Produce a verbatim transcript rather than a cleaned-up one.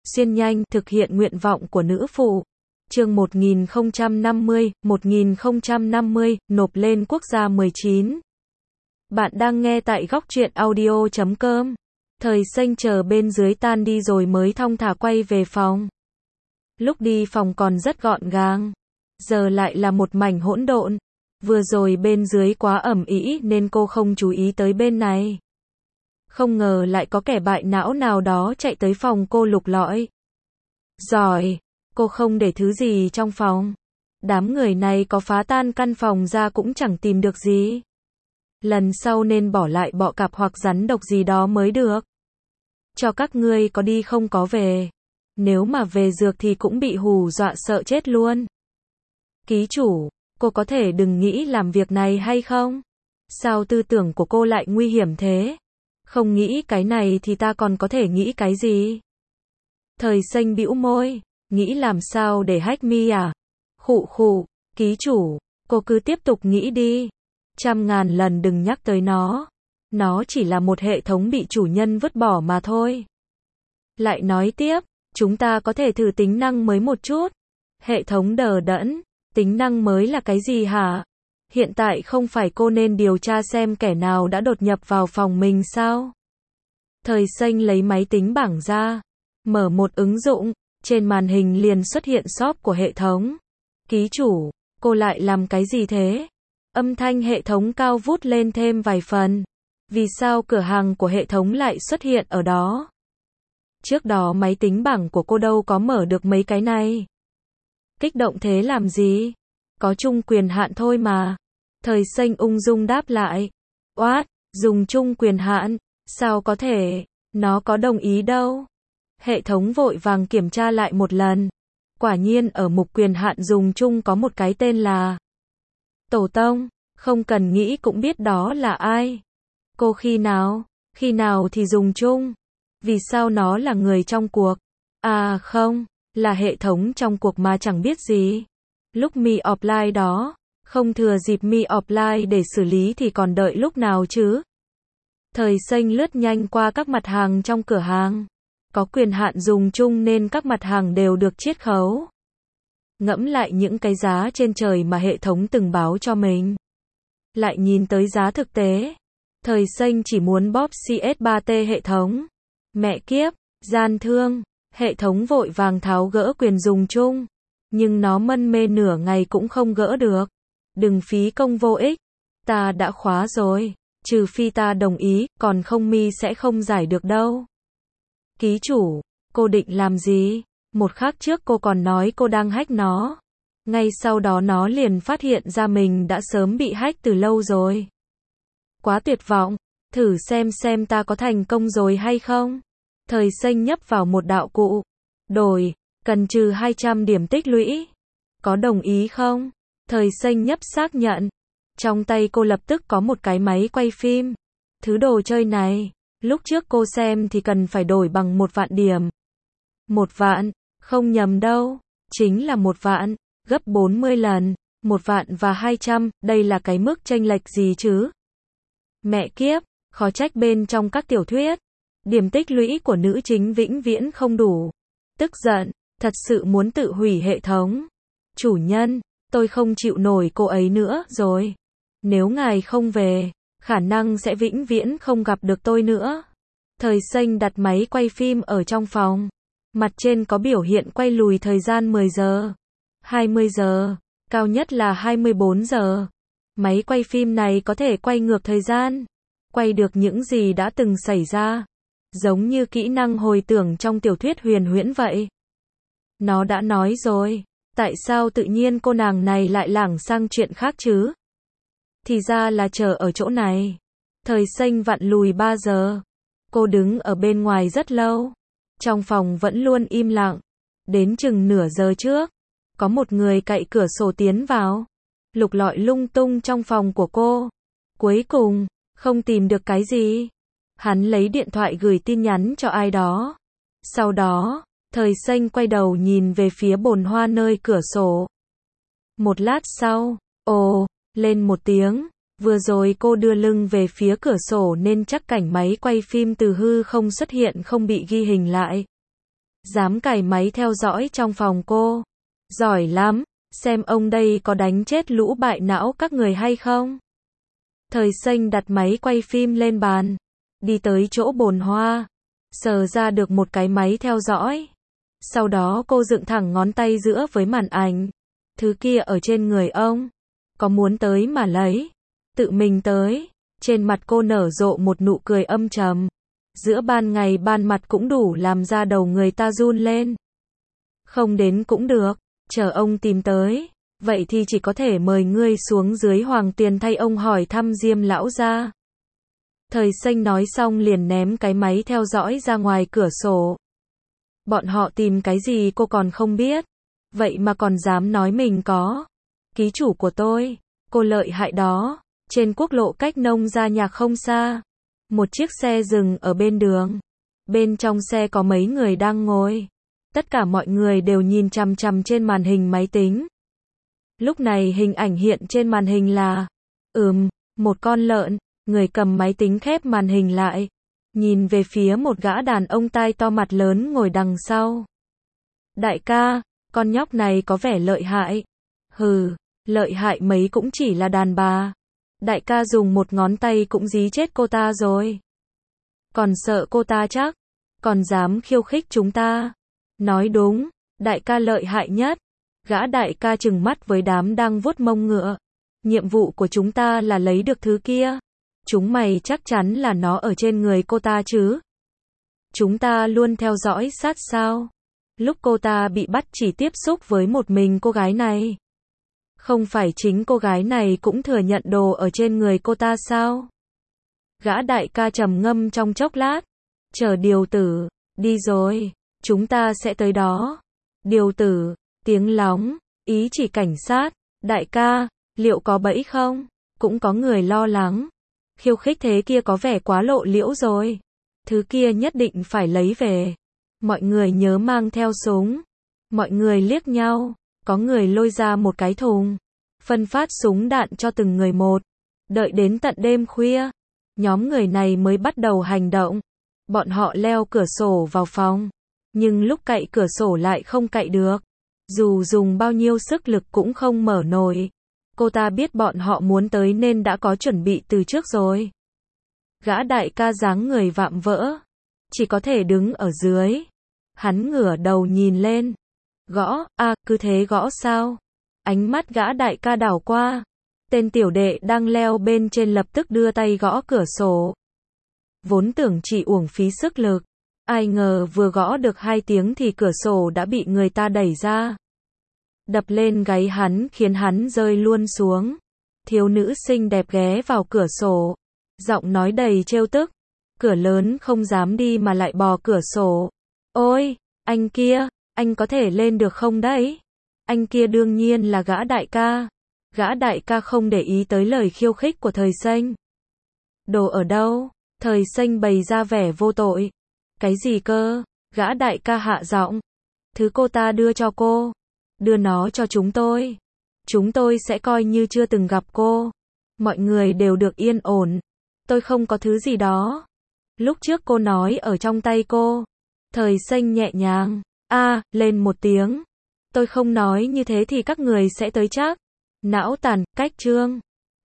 xuyên nhanh, thực hiện nguyện vọng của nữ phụ. Chương một nghìn không trăm năm mươi, một nghìn không trăm năm mươi, nộp lên quốc gia mười chín. Bạn đang nghe tại góc truyện audio chấm com. Thời xanh chờ bên dưới tan đi rồi mới thong thả quay về phòng. Lúc đi phòng còn rất gọn gàng, giờ lại là một mảnh hỗn độn. Vừa rồi bên dưới quá ầm ĩ nên cô không chú ý tới bên này. Không ngờ lại có kẻ bại não nào đó chạy tới phòng cô lục lọi. Giỏi, cô không để thứ gì trong phòng. Đám người này có phá tan căn phòng ra cũng chẳng tìm được gì. Lần sau nên bỏ lại bọ cạp hoặc rắn độc gì đó mới được. Cho các ngươi có đi không có về. Nếu mà về dược thì cũng bị hù dọa sợ chết luôn. Ký chủ, cô có thể đừng nghĩ làm việc này hay không? Sao tư tưởng của cô lại nguy hiểm thế? Không nghĩ cái này thì ta còn có thể nghĩ cái gì? Thời xanh bĩu môi, nghĩ làm sao để hack mi à? Khụ khụ, ký chủ, cô cứ tiếp tục nghĩ đi. Trăm ngàn lần đừng nhắc tới nó. Nó chỉ là một hệ thống bị chủ nhân vứt bỏ mà thôi. Lại nói tiếp, chúng ta có thể thử tính năng mới một chút. Hệ thống đờ đẫn, tính năng mới là cái gì hả? Hiện tại không phải cô nên điều tra xem kẻ nào đã đột nhập vào phòng mình sao? Thời xanh lấy máy tính bảng ra, mở một ứng dụng, trên màn hình liền xuất hiện shop của hệ thống. Ký chủ, cô lại làm cái gì thế? Âm thanh hệ thống cao vút lên thêm vài phần. Vì sao cửa hàng của hệ thống lại xuất hiện ở đó? Trước đó máy tính bảng của cô đâu có mở được mấy cái này. Kích động thế làm gì? Có chung quyền hạn thôi mà. Thời xanh ung dung đáp lại. Oát, dùng chung quyền hạn, sao có thể, nó có đồng ý đâu. Hệ thống vội vàng kiểm tra lại một lần. Quả nhiên ở mục quyền hạn dùng chung có một cái tên là Tổ tông, không cần nghĩ cũng biết đó là ai. Cô khi nào, khi nào thì dùng chung. Vì sao nó là người trong cuộc? À không, là hệ thống trong cuộc mà chẳng biết gì. Lúc mi offline đó, không thừa dịp mi offline để xử lý thì còn đợi lúc nào chứ? Thời xanh lướt nhanh qua các mặt hàng trong cửa hàng. Có quyền hạn dùng chung nên các mặt hàng đều được chiết khấu. Ngẫm lại những cái giá trên trời mà hệ thống từng báo cho mình. Lại nhìn tới giá thực tế. Thời xanh chỉ muốn bóp xê ét ba tê hệ thống. Mẹ kiếp, gian thương. Hệ thống vội vàng tháo gỡ quyền dùng chung. Nhưng nó mân mê nửa ngày cũng không gỡ được. Đừng phí công vô ích. Ta đã khóa rồi. Trừ phi ta đồng ý, còn không mi sẽ không giải được đâu. Ký chủ, cô định làm gì? Một khắc trước cô còn nói cô đang hack nó. Ngay sau đó nó liền phát hiện ra mình đã sớm bị hack từ lâu rồi. Quá tuyệt vọng, thử xem xem ta có thành công rồi hay không. Thời xanh nhấp vào một đạo cụ. Đổi, cần trừ hai trăm điểm tích lũy. Có đồng ý không? Thời xanh nhấp xác nhận. Trong tay cô lập tức có một cái máy quay phim. Thứ đồ chơi này, lúc trước cô xem thì cần phải đổi bằng một vạn điểm. Một vạn, không nhầm đâu, chính là một vạn, gấp bốn mươi lần, một vạn và hai trăm, đây là cái mức chênh lệch gì chứ? Mẹ kiếp, khó trách bên trong các tiểu thuyết, điểm tích lũy của nữ chính vĩnh viễn không đủ. Tức giận, thật sự muốn tự hủy hệ thống. Chủ nhân, tôi không chịu nổi cô ấy nữa rồi. Nếu ngài không về, khả năng sẽ vĩnh viễn không gặp được tôi nữa. Thời xanh đặt máy quay phim ở trong phòng. Mặt trên có biểu hiện quay lùi thời gian mười giờ, hai mươi giờ, cao nhất là hai mươi bốn giờ. Máy quay phim này có thể quay ngược thời gian, quay được những gì đã từng xảy ra, giống như kỹ năng hồi tưởng trong tiểu thuyết huyền huyễn vậy. Nó đã nói rồi, tại sao tự nhiên cô nàng này lại lảng sang chuyện khác chứ? Thì ra là chờ ở chỗ này. Thời xanh vặn lùi ba giờ. Cô đứng ở bên ngoài rất lâu. Trong phòng vẫn luôn im lặng. Đến chừng nửa giờ trước, có một người cậy cửa sổ tiến vào, lục lọi lung tung trong phòng của cô. Cuối cùng, không tìm được cái gì. Hắn lấy điện thoại gửi tin nhắn cho ai đó. Sau đó, thời xanh quay đầu nhìn về phía bồn hoa nơi cửa sổ. Một lát sau, ồ, lên một tiếng. Vừa rồi cô đưa lưng về phía cửa sổ nên chắc cảnh máy quay phim từ hư không xuất hiện không bị ghi hình lại. Dám cài máy theo dõi trong phòng cô. Giỏi lắm, xem ông đây có đánh chết lũ bại não các người hay không. Thời Xanh đặt máy quay phim lên bàn, đi tới chỗ bồn hoa, sờ ra được một cái máy theo dõi. Sau đó cô dựng thẳng ngón tay giữa với màn ảnh. Thứ kia ở trên người ông. Có muốn tới mà lấy. Tự mình tới. Trên mặt cô nở rộ một nụ cười âm trầm. Giữa ban ngày ban mặt cũng đủ làm ra đầu người ta run lên. Không đến cũng được, chờ ông tìm tới. Vậy thì chỉ có thể mời ngươi xuống dưới Hoàng Tuyền thay ông hỏi thăm Diêm lão gia. Thời Xanh nói xong liền ném cái máy theo dõi ra ngoài cửa sổ. Bọn họ tìm cái gì cô còn không biết. Vậy mà còn dám nói mình có. Ký chủ của tôi, cô lợi hại đó. Trên quốc lộ cách Nông Gia Nhạc không xa. Một chiếc xe dừng ở bên đường. Bên trong xe có mấy người đang ngồi. Tất cả mọi người đều nhìn chằm chằm trên màn hình máy tính. Lúc này hình ảnh hiện trên màn hình là, ừm, một con lợn. Người cầm máy tính khép màn hình lại. Nhìn về phía một gã đàn ông tai to mặt lớn ngồi đằng sau. Đại ca, con nhóc này có vẻ lợi hại. Hừ, lợi hại mấy cũng chỉ là đàn bà. Đại ca dùng một ngón tay cũng dí chết cô ta rồi. Còn sợ cô ta chắc. Còn dám khiêu khích chúng ta. Nói đúng, đại ca lợi hại nhất. Gã đại ca trừng mắt với đám đang vuốt mông ngựa. Nhiệm vụ của chúng ta là lấy được thứ kia. Chúng mày chắc chắn là nó ở trên người cô ta chứ. Chúng ta luôn theo dõi sát sao. Lúc cô ta bị bắt chỉ tiếp xúc với một mình cô gái này. Không phải chính cô gái này cũng thừa nhận đồ ở trên người cô ta sao? Gã đại ca trầm ngâm trong chốc lát. Chờ điều tử, đi rồi, chúng ta sẽ tới đó. Điều tử, tiếng lóng, ý chỉ cảnh sát. Đại ca, liệu có bẫy không? Cũng có người lo lắng. Khiêu khích thế kia có vẻ quá lộ liễu rồi. Thứ kia nhất định phải lấy về. Mọi người nhớ mang theo súng. Mọi người liếc nhau. Có người lôi ra một cái thùng. Phân phát súng đạn cho từng người một. Đợi đến tận đêm khuya. Nhóm người này mới bắt đầu hành động. Bọn họ leo cửa sổ vào phòng. Nhưng lúc cậy cửa sổ lại không cậy được. Dù dùng bao nhiêu sức lực cũng không mở nổi. Cô ta biết bọn họ muốn tới nên đã có chuẩn bị từ trước rồi. Gã đại ca dáng người vạm vỡ. Chỉ có thể đứng ở dưới. Hắn ngửa đầu nhìn lên. Gõ, à, cứ thế gõ sao? Ánh mắt gã đại ca đảo qua. Tên tiểu đệ đang leo bên trên lập tức đưa tay gõ cửa sổ. Vốn tưởng chỉ uổng phí sức lực. Ai ngờ vừa gõ được hai tiếng thì cửa sổ đã bị người ta đẩy ra. Đập lên gáy hắn khiến hắn rơi luôn xuống. Thiếu nữ xinh đẹp ghé vào cửa sổ. Giọng nói đầy trêu tức. Cửa lớn không dám đi mà lại bò cửa sổ. Ôi, anh kia, anh có thể lên được không đấy? Anh kia đương nhiên là gã đại ca. Gã đại ca không để ý tới lời khiêu khích của Thời Xanh. Đồ ở đâu? Thời Xanh bày ra vẻ vô tội. Cái gì cơ? Gã đại ca hạ giọng. Thứ cô ta đưa cho cô. Đưa nó cho chúng tôi. Chúng tôi sẽ coi như chưa từng gặp cô. Mọi người đều được yên ổn. Tôi không có thứ gì đó. Lúc trước cô nói ở trong tay cô. Thời Xanh nhẹ nhàng. A, lên một tiếng. Tôi không nói như thế thì các người sẽ tới chắc. Não tàn, cách chương.